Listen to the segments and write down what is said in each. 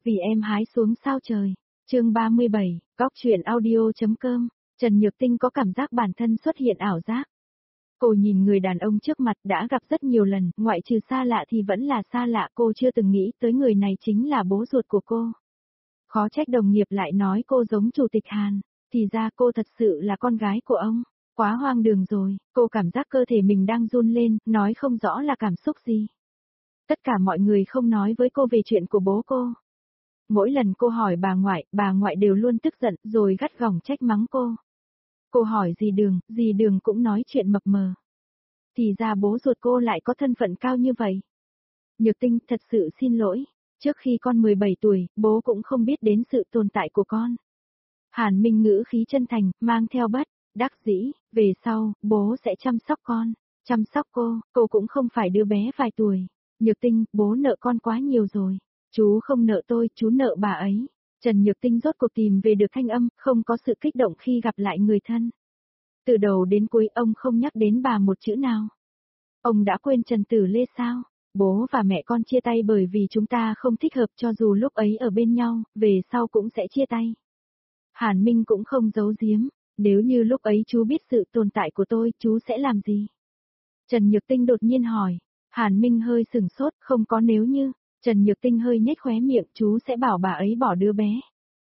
Vì em hái xuống sao trời. Chương 37, góc truyện audio.com. Trần Nhược Tinh có cảm giác bản thân xuất hiện ảo giác. Cô nhìn người đàn ông trước mặt đã gặp rất nhiều lần, ngoại trừ xa lạ thì vẫn là xa lạ, cô chưa từng nghĩ tới người này chính là bố ruột của cô. Khó trách đồng nghiệp lại nói cô giống Chủ tịch Hàn, thì ra cô thật sự là con gái của ông. Quá hoang đường rồi, cô cảm giác cơ thể mình đang run lên, nói không rõ là cảm xúc gì. Tất cả mọi người không nói với cô về chuyện của bố cô. Mỗi lần cô hỏi bà ngoại đều luôn tức giận rồi gắt gỏng trách mắng cô. Cô hỏi dì Đường cũng nói chuyện mập mờ. Thì ra bố ruột cô lại có thân phận cao như vậy. Nhược Tinh, thật sự xin lỗi, trước khi con 17 tuổi, bố cũng không biết đến sự tồn tại của con. Hàn Minh ngữ khí chân thành, mang theo bất đắc dĩ, về sau, bố sẽ chăm sóc con, chăm sóc cô cũng không phải đứa bé vài tuổi. Nhược Tinh, bố nợ con quá nhiều rồi. Chú không nợ tôi, chú nợ bà ấy. Trần Nhược Tinh rốt cuộc tìm về được thanh âm, không có sự kích động khi gặp lại người thân. Từ đầu đến cuối ông không nhắc đến bà một chữ nào. Ông đã quên Trần Tử Lê sao? Bố và mẹ con chia tay bởi vì chúng ta không thích hợp, cho dù lúc ấy ở bên nhau, về sau cũng sẽ chia tay. Hàn Minh cũng không giấu giếm, nếu như lúc ấy chú biết sự tồn tại của tôi, chú sẽ làm gì? Trần Nhược Tinh đột nhiên hỏi. Hàn Minh hơi sửng sốt, không có nếu như. Trần Nhược Tinh hơi nhếch khóe miệng, chú sẽ bảo bà ấy bỏ đứa bé.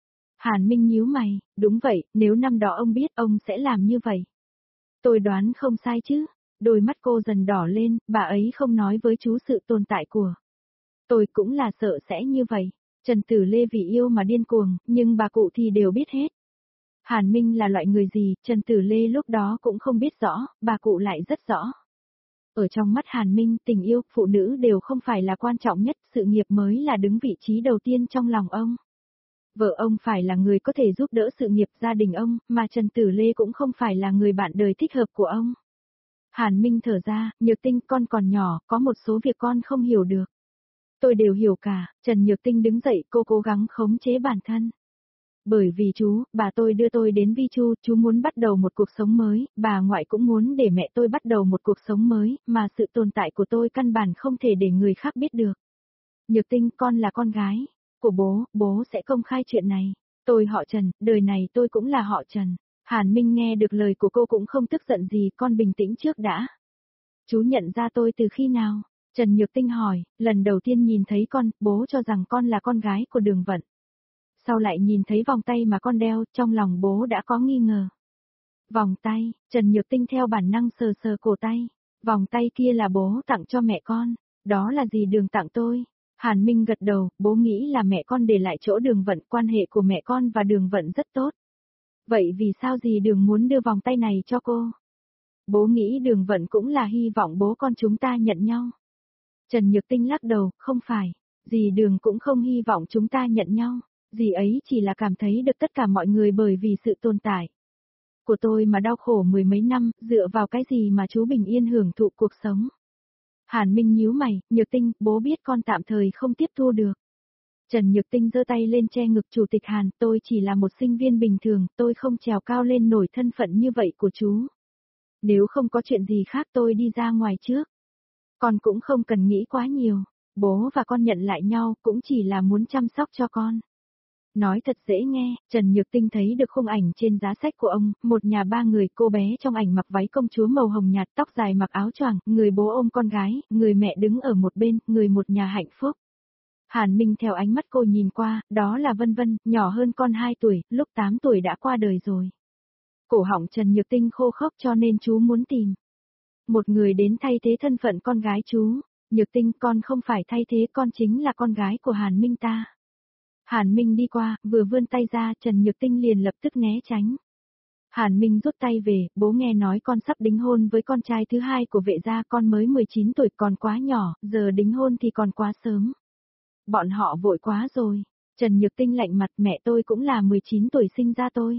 Hàn Minh nhíu mày, đúng vậy, nếu năm đó ông biết ông sẽ làm như vậy. Tôi đoán không sai chứ. Đôi mắt cô dần đỏ lên, bà ấy không nói với chú sự tồn tại của. Tôi cũng là sợ sẽ như vậy. Trần Tử Lê vì yêu mà điên cuồng, nhưng bà cụ thì đều biết hết. Hàn Minh là loại người gì, Trần Tử Lê lúc đó cũng không biết rõ, bà cụ lại rất rõ. Ở trong mắt Hàn Minh, tình yêu, phụ nữ đều không phải là quan trọng nhất, sự nghiệp mới là đứng vị trí đầu tiên trong lòng ông. Vợ ông phải là người có thể giúp đỡ sự nghiệp gia đình ông, mà Trần Tử Lê cũng không phải là người bạn đời thích hợp của ông. Hàn Minh thở ra, Nhược Tinh, con còn nhỏ, có một số việc con không hiểu được. Tôi đều hiểu cả. Trần Nhược Tinh đứng dậy, cô cố gắng khống chế bản thân. Bởi vì chú, bà tôi đưa tôi đến Vi Chu, chú muốn bắt đầu một cuộc sống mới, bà ngoại cũng muốn để mẹ tôi bắt đầu một cuộc sống mới, mà sự tồn tại của tôi căn bản không thể để người khác biết được. Nhược Tinh, con là con gái của bố sẽ công khai chuyện này. Tôi họ Trần, đời này tôi cũng là họ Trần. Hàn Minh nghe được lời của cô cũng không tức giận gì, con bình tĩnh trước đã. Chú nhận ra tôi từ khi nào? Trần Nhược Tinh hỏi, lần đầu tiên nhìn thấy con, bố cho rằng con là con gái của Đường Vận. Sau lại nhìn thấy vòng tay mà con đeo, trong lòng bố đã có nghi ngờ. Vòng tay, Trần Nhược Tinh theo bản năng sờ sờ cổ tay. Vòng tay kia là bố tặng cho mẹ con. Đó là gì Đường tặng tôi? Hàn Minh gật đầu, bố nghĩ là mẹ con để lại chỗ Đường Vận, quan hệ của mẹ con và Đường Vận rất tốt. Vậy vì sao gì Đường muốn đưa vòng tay này cho cô? Bố nghĩ Đường Vận cũng là hy vọng bố con chúng ta nhận nhau. Trần Nhược Tinh lắc đầu, không phải. Dì Đường cũng không hy vọng chúng ta nhận nhau. Dì ấy chỉ là cảm thấy được tất cả mọi người bởi vì sự tồn tại của tôi mà đau khổ mười mấy năm, dựa vào cái gì mà chú bình yên hưởng thụ cuộc sống. Hàn Minh nhíu mày, Nhược Tinh, bố biết con tạm thời không tiếp thu được. Trần Nhược Tinh giơ tay lên che ngực Chủ tịch Hàn, tôi chỉ là một sinh viên bình thường, tôi không trèo cao lên nổi thân phận như vậy của chú. Nếu không có chuyện gì khác tôi đi ra ngoài trước. Con cũng không cần nghĩ quá nhiều, bố và con nhận lại nhau cũng chỉ là muốn chăm sóc cho con. Nói thật dễ nghe, Trần Nhược Tinh thấy được khung ảnh trên giá sách của ông, một nhà ba người, cô bé trong ảnh mặc váy công chúa màu hồng nhạt, tóc dài mặc áo choàng, người bố ôm con gái, người mẹ đứng ở một bên, người một nhà hạnh phúc. Hàn Minh theo ánh mắt cô nhìn qua, đó là Vân Vân, nhỏ hơn con 2 tuổi, lúc 8 tuổi đã qua đời rồi. Cổ họng Trần Nhược Tinh khô khốc cho nên chú muốn tìm một người đến thay thế thân phận con gái chú. Nhược Tinh, con không phải thay thế, con chính là con gái của Hàn Minh ta. Hàn Minh đi qua, vừa vươn tay ra, Trần Nhược Tinh liền lập tức né tránh. Hàn Minh rút tay về, bố nghe nói con sắp đính hôn với con trai thứ hai của vệ gia, con mới 19 tuổi còn quá nhỏ, giờ đính hôn thì còn quá sớm. Bọn họ vội quá rồi. Trần Nhược Tinh lạnh mặt, mẹ tôi cũng là 19 tuổi sinh ra tôi.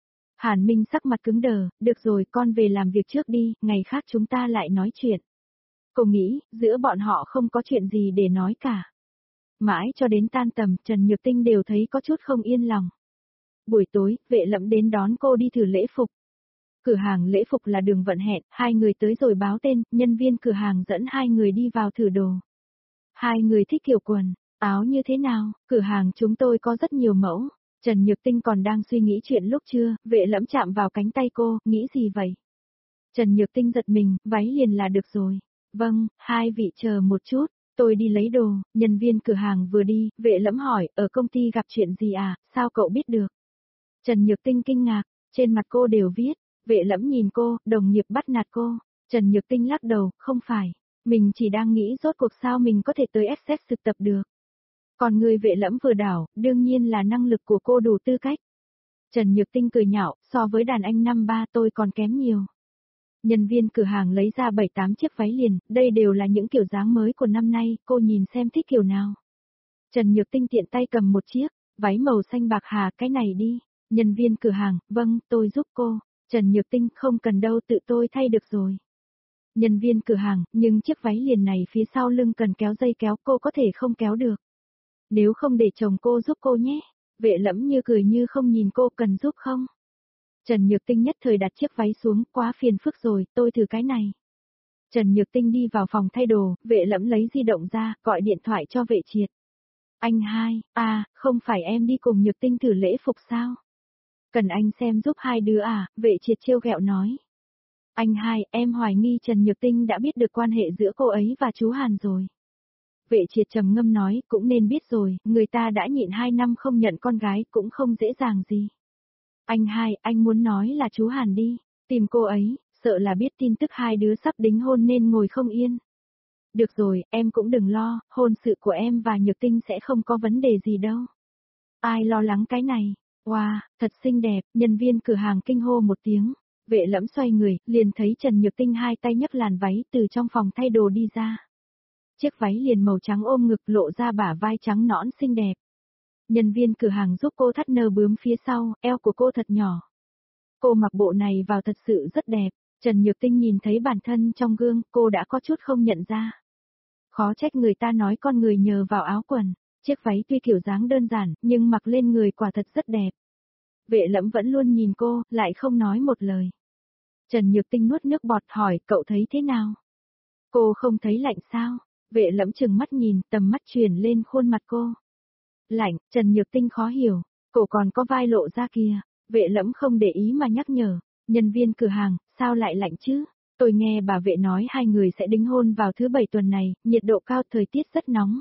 Hàn Minh sắc mặt cứng đờ, được rồi con về làm việc trước đi, ngày khác chúng ta lại nói chuyện. Cô nghĩ, giữa bọn họ không có chuyện gì để nói cả. Mãi cho đến tan tầm, Trần Nhược Tinh đều thấy có chút không yên lòng. Buổi tối, Vệ Lẫm đến đón cô đi thử lễ phục. Cửa hàng lễ phục là Đường Vận hẹn, hai người tới rồi báo tên, nhân viên cửa hàng dẫn hai người đi vào thử đồ. Hai người thích kiểu quần, Áo như thế nào, cửa hàng chúng tôi có rất nhiều mẫu. Trần Nhược Tinh còn đang suy nghĩ chuyện lúc trưa, Vệ Lẫm chạm vào cánh tay cô, nghĩ gì vậy? Trần Nhược Tinh giật mình, váy liền là được rồi. Vâng, hai vị chờ một chút, tôi đi lấy đồ, nhân viên cửa hàng vừa đi, Vệ Lẫm hỏi, ở công ty gặp chuyện gì à, sao cậu biết được? Trần Nhược Tinh kinh ngạc, trên mặt cô đều viết, Vệ Lẫm nhìn cô, đồng nghiệp bắt nạt cô. Trần Nhược Tinh lắc đầu, không phải, mình chỉ đang nghĩ rốt cuộc sao mình có thể tới SS thực tập được. Còn người Vệ Lẫm vừa đảo, đương nhiên là năng lực của cô đủ tư cách. Trần Nhược Tinh cười nhạo, so với đàn anh năm ba tôi còn kém nhiều. Nhân viên cửa hàng lấy ra 7-8 chiếc váy liền, đây đều là những kiểu dáng mới của năm nay, cô nhìn xem thích kiểu nào. Trần Nhược Tinh tiện tay cầm một chiếc, váy màu xanh bạc hà, cái này đi. Nhân viên cửa hàng, vâng, tôi giúp cô. Trần Nhược Tinh, không cần đâu, tự tôi thay được rồi. Nhân viên cửa hàng, nhưng chiếc váy liền này phía sau lưng cần kéo dây kéo, cô có thể không kéo được. Nếu không để chồng cô giúp cô nhé. Vệ Lẫm như cười như không nhìn cô, cần giúp không? Trần Nhược Tinh nhất thời đặt chiếc váy xuống, quá phiền phức rồi, tôi thử cái này. Trần Nhược Tinh đi vào phòng thay đồ, Vệ Lẫm lấy di động ra, gọi điện thoại cho Vệ Triệt. Anh hai, không phải em đi cùng Nhược Tinh thử lễ phục sao? Cần anh xem giúp hai đứa à, Vệ Triệt trêu ghẹo nói. Anh hai, em hoài nghi Trần Nhược Tinh đã biết được quan hệ giữa cô ấy và chú Hàn rồi. Vệ Triệt trầm ngâm nói, cũng nên biết rồi, người ta đã nhịn 2 năm không nhận con gái cũng không dễ dàng gì. Anh hai, anh muốn nói là chú Hàn đi, tìm cô ấy, sợ là biết tin tức hai đứa sắp đính hôn nên ngồi không yên. Được rồi, em cũng đừng lo, hôn sự của em và Nhược Tinh sẽ không có vấn đề gì đâu. Ai lo lắng cái này? Wow, thật xinh đẹp, nhân viên cửa hàng kinh hô một tiếng. Vệ Lẫm xoay người, liền thấy Trần Nhược Tinh hai tay nhấc làn váy từ trong phòng thay đồ đi ra. Chiếc váy liền màu trắng ôm ngực lộ ra bả vai trắng nõn xinh đẹp. Nhân viên cửa hàng giúp cô thắt nơ bướm phía sau, eo của cô thật nhỏ. Cô mặc bộ này vào thật sự rất đẹp. Trần Nhược Tinh nhìn thấy bản thân trong gương, cô đã có chút không nhận ra. Khó trách người ta nói con người nhờ vào áo quần. Chiếc váy tuy kiểu dáng đơn giản, nhưng mặc lên người quả thật rất đẹp. Vệ Lẫm vẫn luôn nhìn cô, lại không nói một lời. Trần Nhược Tinh nuốt nước bọt hỏi, cậu thấy thế nào? Cô không thấy lạnh sao? Vệ Lẫm chừng mắt nhìn, tầm mắt truyền lên khuôn mặt cô. Lạnh, Trần Nhược Tinh khó hiểu, cổ còn có vai lộ ra kìa. Vệ Lẫm không để ý mà nhắc nhở, nhân viên cửa hàng, sao lại lạnh chứ? Tôi nghe bà Vệ nói hai người sẽ đính hôn vào thứ 7 tuần này, nhiệt độ cao, thời tiết rất nóng.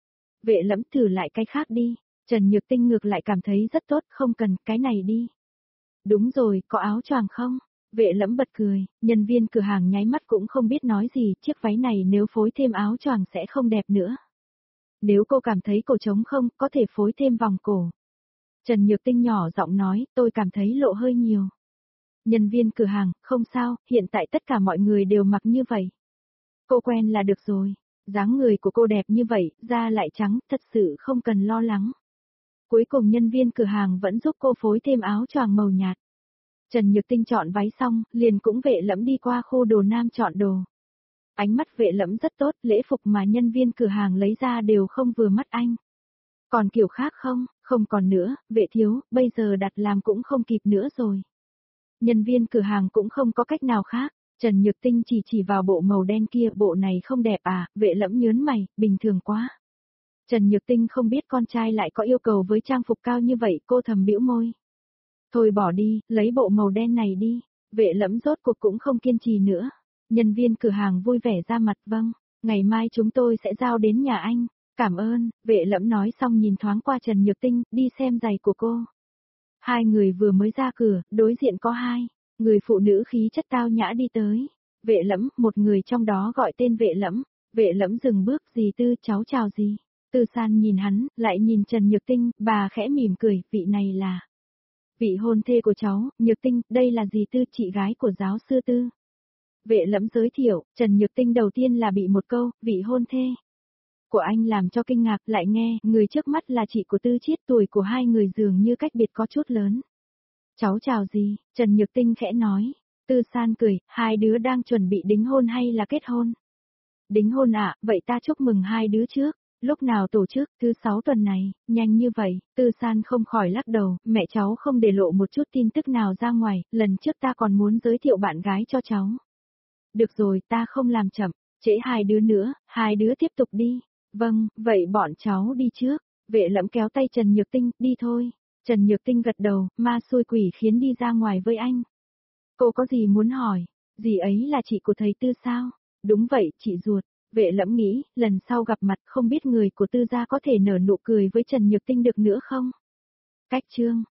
Vệ Lẫm thử lại cái khác đi. Trần Nhược Tinh ngược lại cảm thấy rất tốt, không cần, cái này đi. Đúng rồi, có áo choàng không? Vệ Lẫm bật cười, nhân viên cửa hàng nháy mắt cũng không biết nói gì, chiếc váy này nếu phối thêm áo choàng sẽ không đẹp nữa. Nếu cô cảm thấy cổ trống không, có thể phối thêm vòng cổ. Trần Nhược Tinh nhỏ giọng nói, tôi cảm thấy lộ hơi nhiều. Nhân viên cửa hàng, không sao, hiện tại tất cả mọi người đều mặc như vậy. Cô quen là được rồi. Dáng người của cô đẹp như vậy, da lại trắng, thật sự không cần lo lắng. Cuối cùng nhân viên cửa hàng vẫn giúp cô phối thêm áo choàng màu nhạt. Trần Nhược Tinh chọn váy xong, liền cũng Vệ Lẫm đi qua khu đồ nam chọn đồ. Ánh mắt Vệ Lẫm rất tốt, lễ phục mà nhân viên cửa hàng lấy ra đều không vừa mắt anh. Còn kiểu khác không? Không còn nữa, Vệ thiếu, bây giờ đặt làm cũng không kịp nữa rồi. Nhân viên cửa hàng cũng không có cách nào khác. Trần Nhược Tinh chỉ vào bộ màu đen kia, bộ này không đẹp à? Vệ Lẫm nhớn mày, bình thường quá. Trần Nhược Tinh không biết con trai lại có yêu cầu với trang phục cao như vậy, cô thầm bĩu môi. Thôi bỏ đi, lấy bộ màu đen này đi. Vệ Lẫm rốt cuộc cũng không kiên trì nữa. Nhân viên cửa hàng vui vẻ ra mặt, vâng, ngày mai chúng tôi sẽ giao đến nhà anh. Cảm ơn, Vệ Lẫm nói xong nhìn thoáng qua Trần Nhược Tinh, đi xem giày của cô. Hai người vừa mới ra cửa, đối diện có hai người phụ nữ khí chất tao nhã đi tới. Vệ Lẫm, một người trong đó gọi tên Vệ Lẫm. Vệ Lẫm dừng bước, dì Tư, cháu chào dì. Tư San nhìn hắn, lại nhìn Trần Nhược Tinh, bà khẽ mỉm cười, vị này là vị hôn thê của cháu, Nhược Tinh, đây là dì Tư, chị gái của giáo sư Tư. Vệ Lẫm giới thiệu, Trần Nhược Tinh đầu tiên là bị một câu, vị hôn thê của anh làm cho kinh ngạc, lại nghe, người trước mắt là chị của Tư Chiết, tuổi của hai người dường như cách biệt có chút lớn. Cháu chào gì, Trần Nhược Tinh khẽ nói. Tư San cười, hai đứa đang chuẩn bị đính hôn hay là kết hôn? Đính hôn ạ, vậy ta chúc mừng hai đứa trước. Lúc nào tổ chức, thứ 6 tuần này, nhanh như vậy, Tư San không khỏi lắc đầu, mẹ cháu không để lộ một chút tin tức nào ra ngoài, lần trước ta còn muốn giới thiệu bạn gái cho cháu. Được rồi, ta không làm chậm, trễ hai đứa nữa, hai đứa tiếp tục đi. Vâng, vậy bọn cháu đi trước. Vệ Lẫm kéo tay Trần Nhược Tinh, đi thôi. Trần Nhược Tinh gật đầu, ma xui quỷ khiến đi ra ngoài với anh. Cô có gì muốn hỏi? Dì ấy là chị của thầy Tư sao? Đúng vậy, chị ruột. Vệ Lẫm nghĩ, lần sau gặp mặt không biết người của Tư gia có thể nở nụ cười với Trần Nhược Tinh được nữa không? Cách chương